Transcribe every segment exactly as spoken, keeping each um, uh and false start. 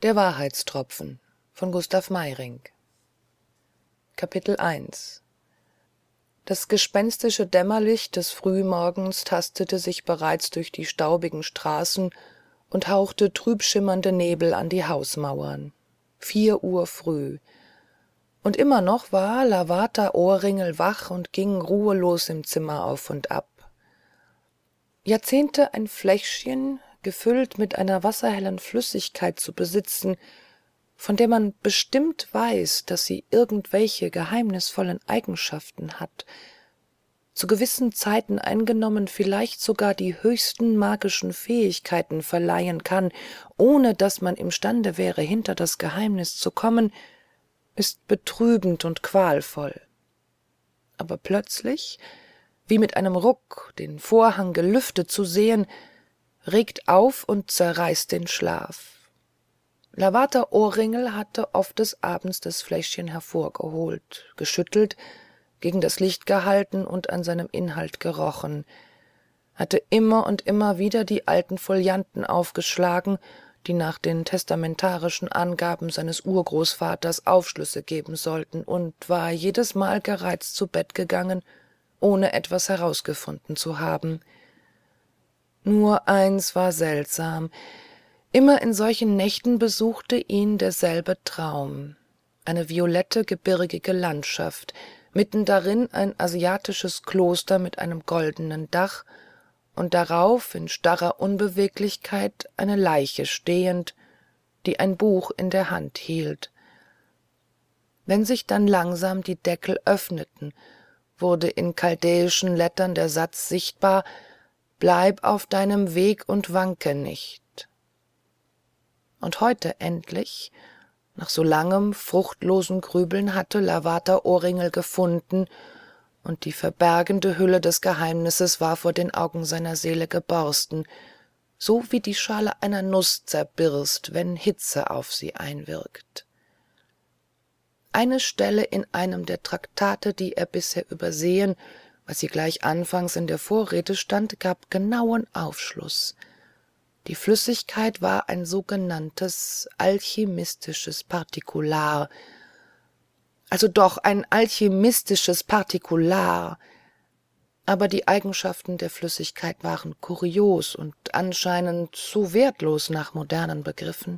Der Wahrheitstropfen von Gustav Meyrinck. Kapitel eins. Das gespenstische Dämmerlicht des Frühmorgens tastete sich bereits durch die staubigen Straßen und hauchte trübschimmernde Nebel an die Hausmauern. Vier Uhr früh. Und immer noch war Lavater Ohrringel wach und ging ruhelos im Zimmer auf und ab. Jahrzehnte ein Fläschchen, gefüllt mit einer wasserhellen Flüssigkeit zu besitzen, von der man bestimmt weiß, dass sie irgendwelche geheimnisvollen Eigenschaften hat, zu gewissen Zeiten eingenommen vielleicht sogar die höchsten magischen Fähigkeiten verleihen kann, ohne dass man imstande wäre, hinter das Geheimnis zu kommen, ist betrübend und qualvoll. Aber plötzlich, wie mit einem Ruck, den Vorhang gelüftet zu sehen, regt auf und zerreißt den Schlaf. Lavater Ohrringel hatte oft des Abends das Fläschchen hervorgeholt, geschüttelt, gegen das Licht gehalten und an seinem Inhalt gerochen, hatte immer und immer wieder die alten Folianten aufgeschlagen, die nach den testamentarischen Angaben seines Urgroßvaters Aufschlüsse geben sollten, und war jedesmal gereizt zu Bett gegangen, ohne etwas herausgefunden zu haben. Nur eins war seltsam: Immer in solchen Nächten besuchte ihn derselbe Traum, eine violette, gebirgige Landschaft, mitten darin ein asiatisches Kloster mit einem goldenen Dach, und darauf in starrer Unbeweglichkeit eine Leiche stehend, die ein Buch in der Hand hielt. Wenn sich dann langsam die Deckel öffneten, wurde in chaldäischen Lettern der Satz sichtbar: »Bleib auf deinem Weg und wanke nicht.« Und heute endlich, nach so langem, fruchtlosem Grübeln, hatte Lavater Ohrringel gefunden, und die verbergende Hülle des Geheimnisses war vor den Augen seiner Seele geborsten, so wie die Schale einer Nuss zerbirst, wenn Hitze auf sie einwirkt. Eine Stelle in einem der Traktate, die er bisher übersehen, weil sie gleich anfangs in der Vorrede stand, gab genauen Aufschluss. Die Flüssigkeit war ein sogenanntes alchemistisches Partikular, also doch ein alchemistisches Partikular, aber die Eigenschaften der Flüssigkeit waren kurios und anscheinend zu wertlos nach modernen Begriffen.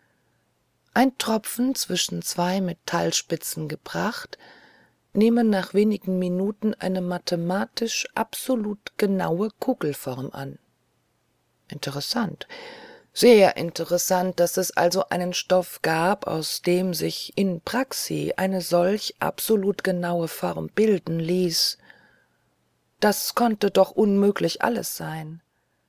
Ein Tropfen zwischen zwei Metallspitzen gebracht, nehme nach wenigen Minuten eine mathematisch absolut genaue Kugelform an. Interessant, sehr interessant, dass es also einen Stoff gab, aus dem sich in praxi eine solch absolut genaue Form bilden ließ. Das konnte doch unmöglich alles sein.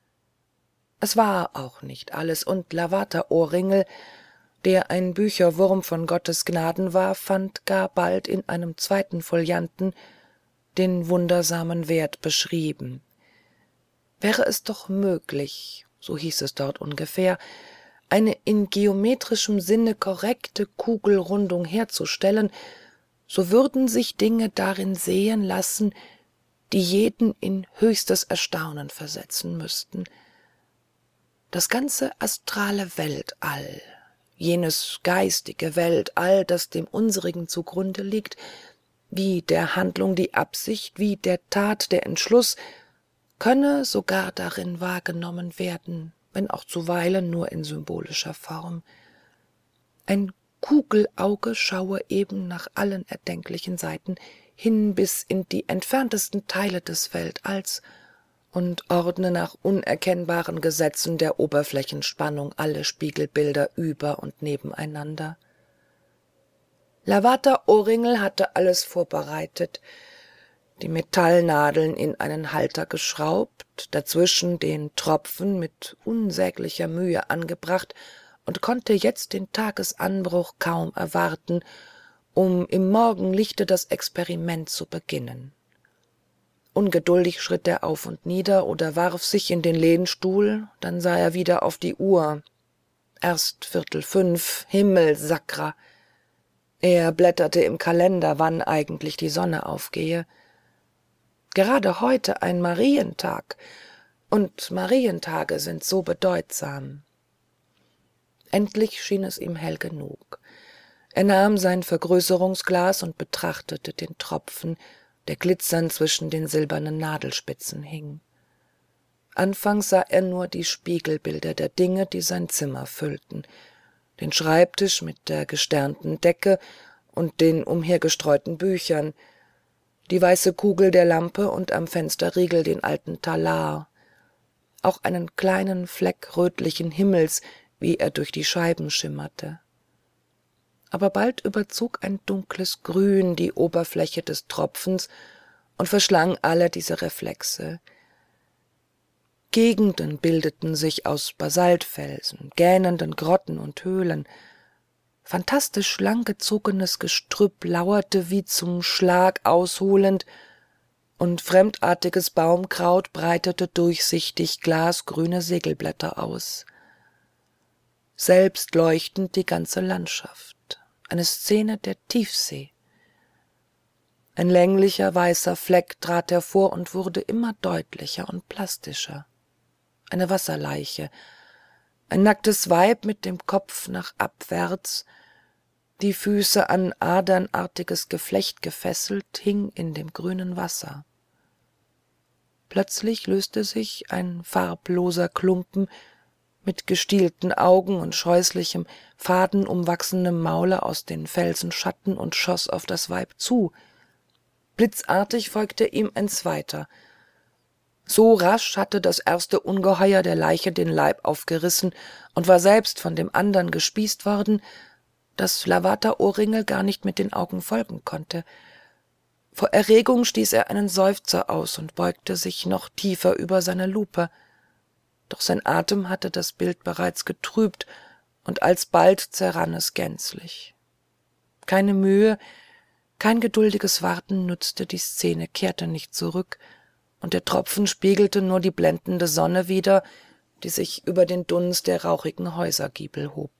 Es war auch nicht alles, und Lavater Ohrringel, der ein Bücherwurm von Gottes Gnaden war, fand gar bald in einem zweiten Folianten den wundersamen Wert beschrieben. Wäre es doch möglich, so hieß es dort ungefähr, eine in geometrischem Sinne korrekte Kugelrundung herzustellen, so würden sich Dinge darin sehen lassen, die jeden in höchstes Erstaunen versetzen müssten. Das ganze astrale Weltall, jenes geistige Weltall, das dem unsrigen zugrunde liegt, wie der Handlung die Absicht, wie der Tat der Entschluss, könne sogar darin wahrgenommen werden, wenn auch zuweilen nur in symbolischer Form. Ein Kugelauge schaue eben nach allen erdenklichen Seiten hin bis in die entferntesten Teile des Weltalls und ordne nach unerkennbaren Gesetzen der Oberflächenspannung alle Spiegelbilder über und nebeneinander. Lavater Ohrringel hatte alles vorbereitet, die Metallnadeln in einen Halter geschraubt, dazwischen den Tropfen mit unsäglicher Mühe angebracht und konnte jetzt den Tagesanbruch kaum erwarten, um im Morgenlichte das Experiment zu beginnen. Ungeduldig schritt er auf und nieder oder warf sich in den Lehnstuhl, dann sah er wieder auf die Uhr. Erst Viertel fünf, Himmelsakra! Er blätterte im Kalender, wann eigentlich die Sonne aufgehe. Gerade heute ein Marientag, und Marientage sind so bedeutsam. Endlich schien es ihm hell genug. Er nahm sein Vergrößerungsglas und betrachtete den Tropfen, der glitzernd zwischen den silbernen Nadelspitzen hing. Anfangs sah er nur die Spiegelbilder der Dinge, die sein Zimmer füllten, den Schreibtisch mit der gesternten Decke und den umhergestreuten Büchern, die weiße Kugel der Lampe und am Fensterriegel den alten Talar, auch einen kleinen Fleck rötlichen Himmels, wie er durch die Scheiben schimmerte. Aber bald überzog ein dunkles Grün die Oberfläche des Tropfens und verschlang alle diese Reflexe. Gegenden bildeten sich aus Basaltfelsen, gähnenden Grotten und Höhlen. Phantastisch langgezogenes Gestrüpp lauerte wie zum Schlag ausholend, und fremdartiges Baumkraut breitete durchsichtig glasgrüne Segelblätter aus. Selbst leuchtend die ganze Landschaft, eine Szene der Tiefsee. Ein länglicher weißer Fleck trat hervor und wurde immer deutlicher und plastischer. Eine Wasserleiche, ein nacktes Weib mit dem Kopf nach abwärts, die Füße an adernartiges Geflecht gefesselt, hing in dem grünen Wasser. Plötzlich löste sich ein farbloser Klumpen mit gestielten Augen und scheußlichem, fadenumwachsenem Maule aus den Felsenschatten und schoss auf das Weib zu. Blitzartig folgte ihm ein zweiter. So rasch hatte das erste Ungeheuer der Leiche den Leib aufgerissen und war selbst von dem andern gespießt worden, dass Lavater Ohrringel gar nicht mit den Augen folgen konnte. Vor Erregung stieß er einen Seufzer aus und beugte sich noch tiefer über seine Lupe. Doch sein Atem hatte das Bild bereits getrübt, und alsbald zerrann es gänzlich. Keine Mühe, kein geduldiges Warten nützte, die Szene kehrte nicht zurück, und der Tropfen spiegelte nur die blendende Sonne wider, die sich über den Dunst der rauchigen Häusergiebel hob.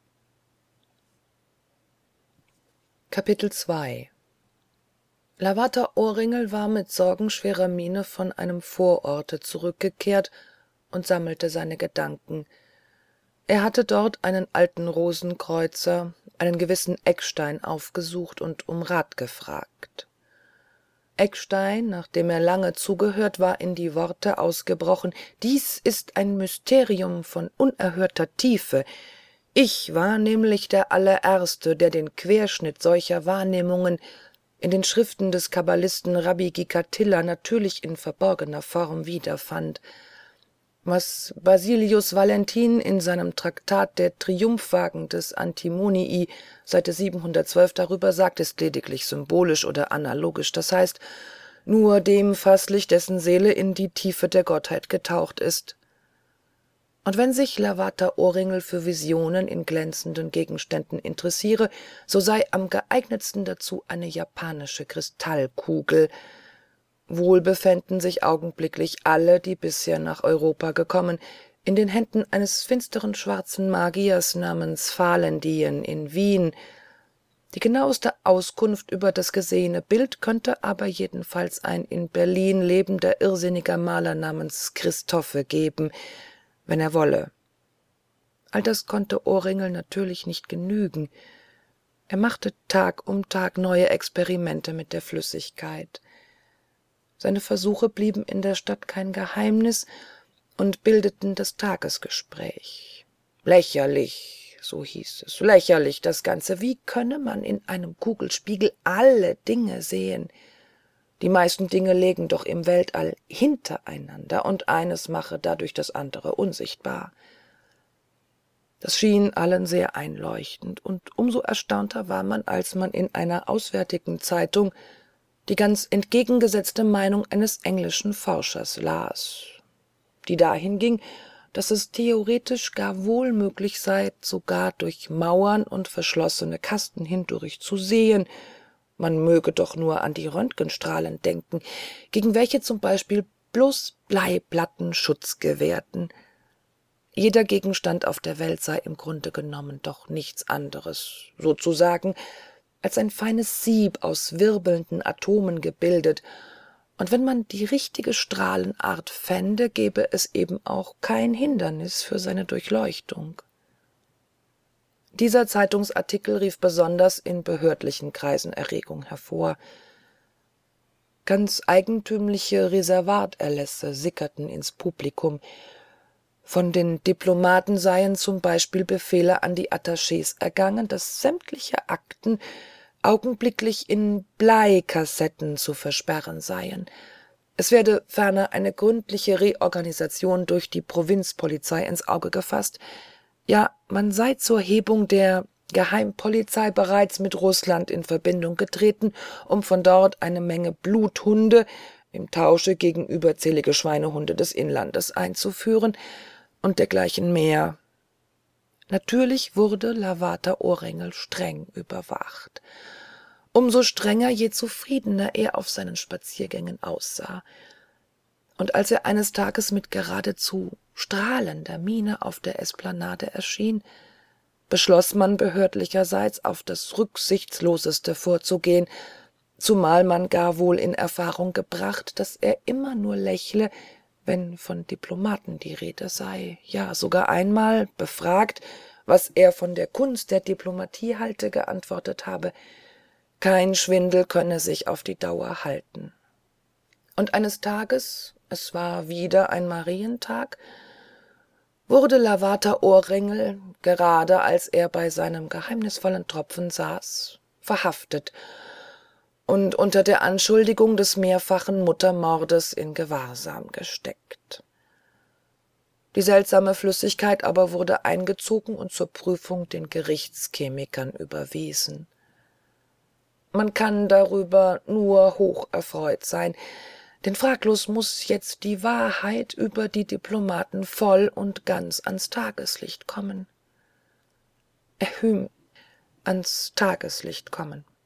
Kapitel zwei Lavater Ohrringel war mit sorgenschwerer Miene von einem Vororte zurückgekehrt und sammelte seine Gedanken. Er hatte dort einen alten Rosenkreuzer, einen gewissen Eckstein aufgesucht und um Rat gefragt. Eckstein, nachdem er lange zugehört, war in die Worte ausgebrochen: »Dies ist ein Mysterium von unerhörter Tiefe. Ich war nämlich der allererste, der den Querschnitt solcher Wahrnehmungen in den Schriften des Kabbalisten Rabbi Gikatilla natürlich in verborgener Form wiederfand. Was Basilius Valentin in seinem Traktat Der Triumphwagen des Antimonii, Seite siebenhundertzwölf, darüber sagt, ist lediglich symbolisch oder analogisch, das heißt, nur dem faßlich, dessen Seele in die Tiefe der Gottheit getaucht ist. Und wenn sich Lavater Ohrringel für Visionen in glänzenden Gegenständen interessiere, so sei am geeignetsten dazu eine japanische Kristallkugel. Wohl befänden sich augenblicklich alle, die bisher nach Europa gekommen, in den Händen eines finsteren schwarzen Magiers namens Falendien in Wien. Die genaueste Auskunft über das gesehene Bild könnte aber jedenfalls ein in Berlin lebender irrsinniger Maler namens Christophe geben, wenn er wolle. All das konnte Ohrringel natürlich nicht genügen. Er machte Tag um Tag neue Experimente mit der Flüssigkeit. Seine Versuche blieben in der Stadt kein Geheimnis und bildeten das Tagesgespräch. Lächerlich, so hieß es, lächerlich das Ganze. Wie könne man in einem Kugelspiegel alle Dinge sehen? Die meisten Dinge lägen doch im Weltall hintereinander, und eines mache dadurch das andere unsichtbar. Das schien allen sehr einleuchtend, und umso erstaunter war man, als man in einer auswärtigen Zeitung die ganz entgegengesetzte Meinung eines englischen Forschers las, die dahin ging, dass es theoretisch gar wohl möglich sei, sogar durch Mauern und verschlossene Kasten hindurch zu sehen. Man möge doch nur an die Röntgenstrahlen denken, gegen welche zum Beispiel bloß Bleiplatten Schutz gewährten. Jeder Gegenstand auf der Welt sei im Grunde genommen doch nichts anderes, sozusagen, als ein feines Sieb aus wirbelnden Atomen gebildet, und wenn man die richtige Strahlenart fände, gäbe es eben auch kein Hindernis für seine Durchleuchtung. Dieser Zeitungsartikel rief besonders in behördlichen Kreisen Erregung hervor. Ganz eigentümliche Reservaterlässe sickerten ins Publikum. Von den Diplomaten seien zum Beispiel Befehle an die Attachs ergangen, daß sämtliche Akten augenblicklich in Bleikassetten zu versperren seien. Es werde ferner eine gründliche Reorganisation durch die Provinzpolizei ins Auge gefaßt. Ja, man sei zur Hebung der Geheimpolizei bereits mit Rußland in Verbindung getreten, um von dort eine Menge Bluthunde im Tausche gegen überzählige Schweinehunde des Inlandes einzuführen und dergleichen mehr. Natürlich wurde Lavater Ohrengel streng überwacht. Um so strenger, je zufriedener er auf seinen Spaziergängen aussah. Und als er eines Tages mit geradezu strahlender Miene auf der Esplanade erschien, beschloß man behördlicherseits auf das rücksichtsloseste vorzugehen, zumal man gar wohl in Erfahrung gebracht, daß er immer nur lächle, wenn von Diplomaten die Rede sei, ja sogar einmal, befragt, was er von der Kunst der Diplomatie halte, geantwortet habe, kein Schwindel könne sich auf die Dauer halten. Und eines Tages, es war wieder ein Marientag, wurde Lavater Ohrengel, gerade als er bei seinem geheimnisvollen Tropfen saß, verhaftet und unter der Anschuldigung des mehrfachen Muttermordes in Gewahrsam gesteckt. Die seltsame Flüssigkeit aber wurde eingezogen und zur Prüfung den Gerichtschemikern überwiesen. Man kann darüber nur hoch erfreut sein, denn fraglos muß jetzt die Wahrheit über die Diplomaten voll und ganz ans Tageslicht kommen. Ehüm, ans Tageslicht kommen.